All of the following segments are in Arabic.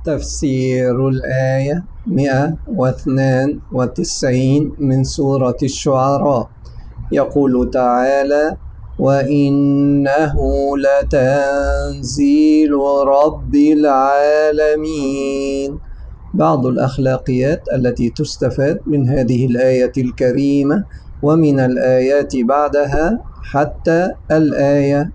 تفسير الآية 192 من سورة الشعراء. يقول تعالى: وإنه لتنزيل رب العالمين. بعض الأخلاقيات التي تستفاد من هذه الآية الكريمة ومن الآيات بعدها حتى الآية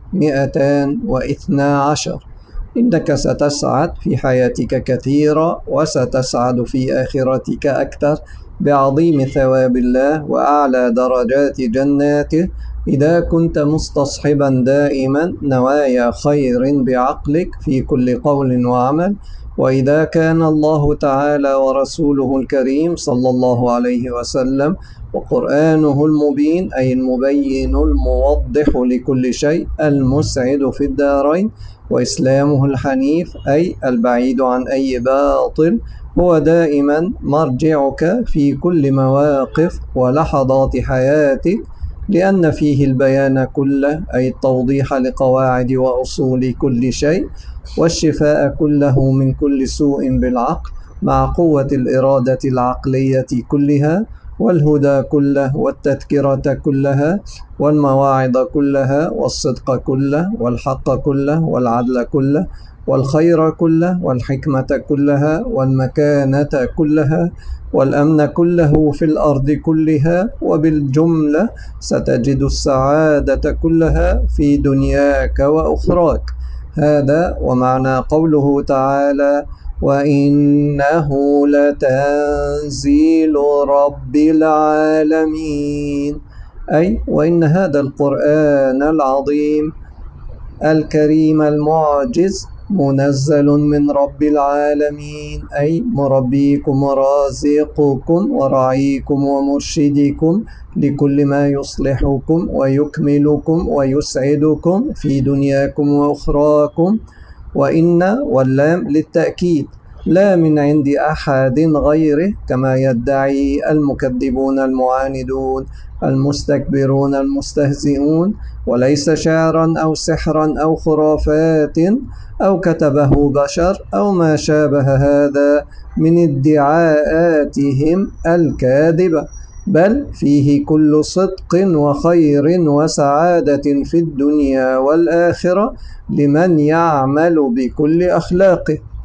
212: إنك ستسعد في حياتك كثيرا، وستسعد في آخرتك أكثر بعظيم ثواب الله وأعلى درجات جناته إذا كنت مستصحبا دائما نوايا خير بعقلك في كل قول وعمل، وإذا كان الله تعالى ورسوله الكريم صلى الله عليه وسلم وقرآنه المبين أي المبين الموضح لكل شيء المسعد في الدارين، وإسلامه الحنيف أي البعيد عن أي باطل هو دائما مرجعك في كل مواقف ولحظات حياتك، لأن فيه البيان كله أي التوضيح لقواعد وأصول كل شيء، والشفاء كله من كل سوء بالعقل مع قوة الإرادة العقلية كلها، والهدى كله والتذكرة كلها والمواعظ كلها والصدق كله والحق كله والعدل كله والخير كله والحكمة كلها والمكانة كلها والأمن كله في الأرض كلها، وبالجملة ستجد السعادة كلها في دنياك وأخراك. هذا ومعنى قوله تعالى: وإنه لتنزيل رب العالمين، أي وإن هذا القرآن العظيم الكريم المعجز منزل من رب العالمين، أي مربيكم ورازقكم وراعيكم ومرشدكم لكل ما يصلحكم ويكملكم ويسعدكم في دنياكم وأخراكم. وإن واللام للتأكيد لا من عند أحد غيره كما يدعي المكذبون المعاندون المستكبرون المستهزئون، وليس شعرا أو سحرا أو خرافات أو كتبه بشر أو ما شابه هذا من ادعاءاتهم الكاذبة، بل فيه كل صدق وخير وسعادة في الدنيا والآخرة لمن يعمل بكل أخلاقه.